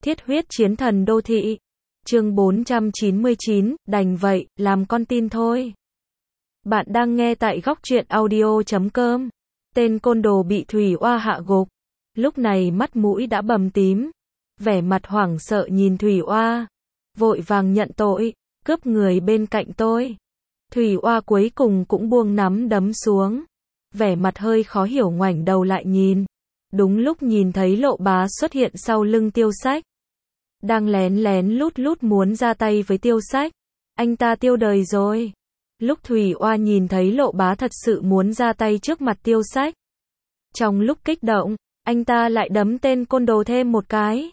Thiết huyết chiến thần đô thị. Chương 499, đành vậy, làm con tin thôi. Bạn đang nghe tại góc truyện audio.com. Tên côn đồ bị Thủy Oa hạ gục. Lúc này mắt mũi đã bầm tím. Vẻ mặt hoảng sợ nhìn Thủy Oa. Vội vàng nhận tội, cướp người bên cạnh tôi. Thủy Oa cuối cùng cũng buông nắm đấm xuống. Vẻ mặt hơi khó hiểu ngoảnh đầu lại nhìn. Đúng lúc nhìn thấy Lộ Bá xuất hiện sau lưng Tiêu Sách. Đang lén lén lút lút muốn ra tay với Tiêu Sách. Anh ta tiêu đời rồi. Lúc Thủy Oa nhìn thấy Lộ Bá thật sự muốn ra tay trước mặt Tiêu Sách. Trong lúc kích động, anh ta lại đấm tên côn đồ thêm một cái.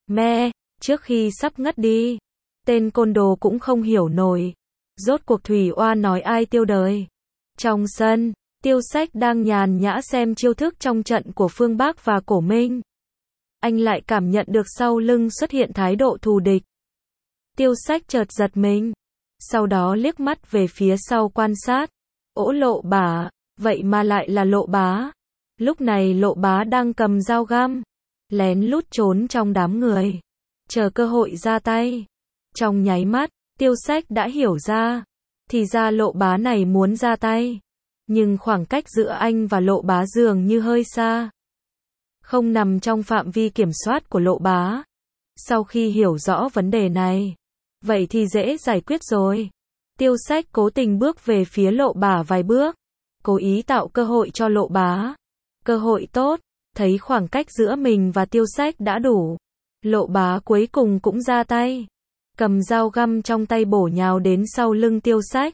Trước khi sắp ngất đi, tên côn đồ cũng không hiểu nổi. Rốt cuộc Thủy Oa nói ai tiêu đời. Trong sân, Tiêu Sách đang nhàn nhã xem chiêu thức trong trận của Phương Bắc và Cổ Minh. Anh lại cảm nhận được sau lưng xuất hiện thái độ thù địch. Tiêu Sách chợt giật mình. Sau đó liếc mắt về phía sau quan sát. Lộ Bá, vậy mà lại là Lộ Bá. Lúc này Lộ Bá đang cầm dao găm, lén lút trốn trong đám người, chờ cơ hội ra tay. Trong nháy mắt, Tiêu Sách đã hiểu ra, thì ra Lộ Bá này muốn ra tay. Nhưng khoảng cách giữa anh và Lộ Bá dường như hơi xa, không nằm trong phạm vi kiểm soát của Lộ Bá. Sau khi hiểu rõ vấn đề này, vậy thì dễ giải quyết rồi. Tiêu Sách cố tình bước về phía Lộ Bá vài bước, cố ý tạo cơ hội cho Lộ Bá. Cơ hội tốt, thấy khoảng cách giữa mình và Tiêu Sách đã đủ. Lộ Bá cuối cùng cũng ra tay, cầm dao găm trong tay bổ nhào đến sau lưng Tiêu Sách.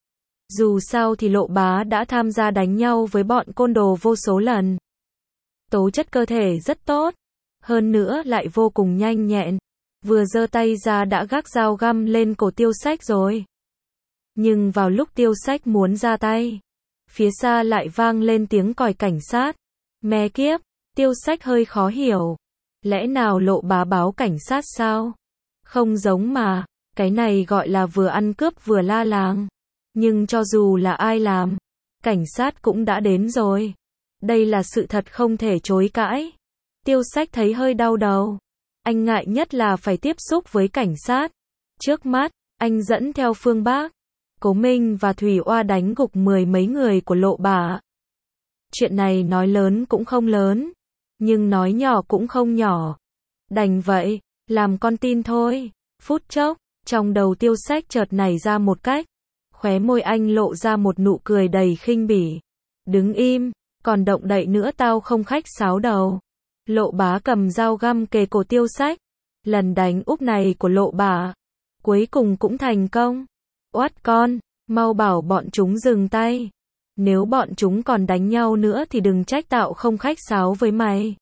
Dù sao thì Lộ Bá đã tham gia đánh nhau với bọn côn đồ vô số lần. Tố chất cơ thể rất tốt, hơn nữa lại vô cùng nhanh nhẹn. Vừa giơ tay ra đã gác dao găm lên cổ Tiêu Sách rồi. Nhưng vào lúc Tiêu Sách muốn ra tay, phía xa lại vang lên tiếng còi cảnh sát. Mẹ kiếp, Tiêu Sách hơi khó hiểu. Lẽ nào Lộ Bá báo cảnh sát sao? Không giống mà, cái này gọi là vừa ăn cướp vừa la làng. Nhưng cho dù là ai làm, cảnh sát cũng đã đến rồi. Đây là sự thật không thể chối cãi. Tiêu Sách thấy hơi đau đầu. Anh ngại nhất là phải tiếp xúc với cảnh sát. Trước mắt, anh dẫn theo Phương Bắc, Cố Minh và Thủy Oa đánh gục 10 mấy người của Lộ Bá. Chuyện này nói lớn cũng không lớn, nhưng nói nhỏ cũng không nhỏ. Đành vậy, làm con tin thôi. Phút chốc, trong đầu Tiêu Sách chợt nảy ra một cách. Khóe môi anh lộ ra một nụ cười đầy khinh bỉ. Đứng im, còn động đậy nữa tao không khách sáo đâu. Lộ Bá cầm dao găm kề cổ Tiêu Sách. Lần đánh úp này của Lộ Bá cuối cùng cũng thành công. Oát con, mau bảo bọn chúng dừng tay. Nếu bọn chúng còn đánh nhau nữa thì đừng trách tao không khách sáo với mày.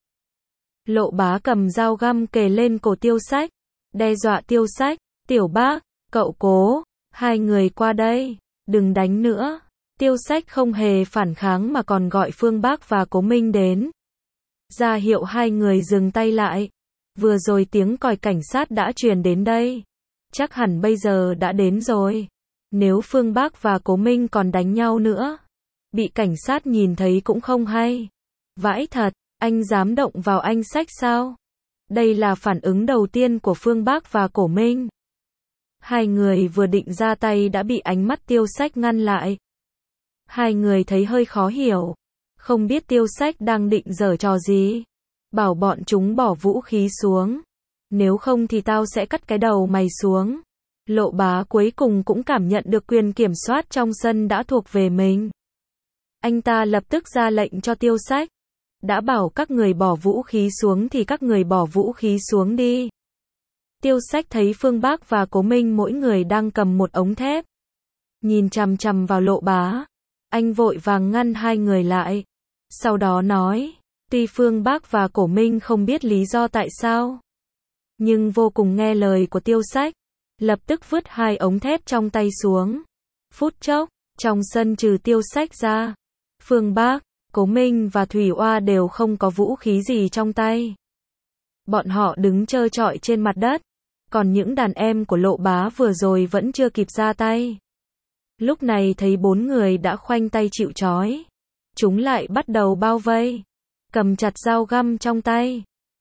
Lộ Bá cầm dao găm kề lên cổ Tiêu Sách, đe dọa Tiêu Sách. Tiểu Bác, cậu Cố, hai người qua đây, đừng đánh nữa. Tiêu Sách không hề phản kháng mà còn gọi Phương Bắc và Cố Minh đến, ra hiệu hai người dừng tay lại. Vừa rồi tiếng còi cảnh sát đã truyền đến đây, chắc hẳn bây giờ đã đến rồi. Nếu Phương Bắc và Cố Minh còn đánh nhau nữa, bị cảnh sát nhìn thấy cũng không hay. Vãi thật, anh dám động vào anh Sách sao? Đây là phản ứng đầu tiên của Phương Bắc và Cố Minh. Hai người vừa định ra tay đã bị ánh mắt Tiêu Sách ngăn lại. Hai người thấy hơi khó hiểu, không biết Tiêu Sách đang định giở trò gì. Bảo bọn chúng bỏ vũ khí xuống, nếu không thì tao sẽ cắt cái đầu mày xuống. Lộ Bá cuối cùng cũng cảm nhận được quyền kiểm soát trong sân đã thuộc về mình. Anh ta lập tức ra lệnh cho Tiêu Sách. Đã bảo các người bỏ vũ khí xuống thì các người bỏ vũ khí xuống đi. Tiêu Sách thấy Phương Bắc và Cố Minh mỗi người đang cầm một ống thép, nhìn chằm chằm vào Lộ Bá. Anh vội vàng ngăn hai người lại. Sau đó nói, tuy Phương Bắc và Cố Minh không biết lý do tại sao, nhưng vô cùng nghe lời của Tiêu Sách, lập tức vứt hai ống thép trong tay xuống. Phút chốc, trong sân trừ Tiêu Sách ra, Phương Bắc, Cố Minh và Thủy Oa đều không có vũ khí gì trong tay. Bọn họ đứng trơ trọi trên mặt đất, còn những đàn em của Lộ Bá vừa rồi vẫn chưa kịp ra tay. Lúc này thấy bốn người đã khoanh tay chịu trói, chúng lại bắt đầu bao vây, cầm chặt dao găm trong tay.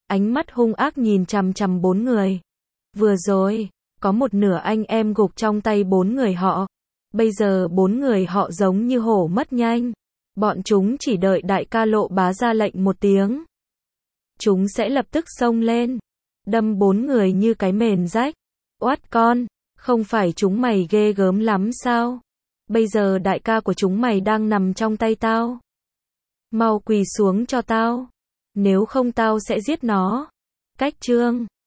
ánh mắt hung ác nhìn chằm chằm 4 người. Vừa rồi, có một nửa anh em gục trong tay 4 người họ. Bây giờ 4 người họ giống như hổ mất nhanh. Bọn chúng chỉ đợi đại ca Lộ Bá ra lệnh một tiếng. Chúng sẽ lập tức xông lên. Đâm 4 người như cái mền rách. Oát con, không phải chúng mày ghê gớm lắm sao? Bây giờ đại ca của chúng mày đang nằm trong tay tao. Mau quỳ xuống cho tao. Nếu không tao sẽ giết nó. Cách chương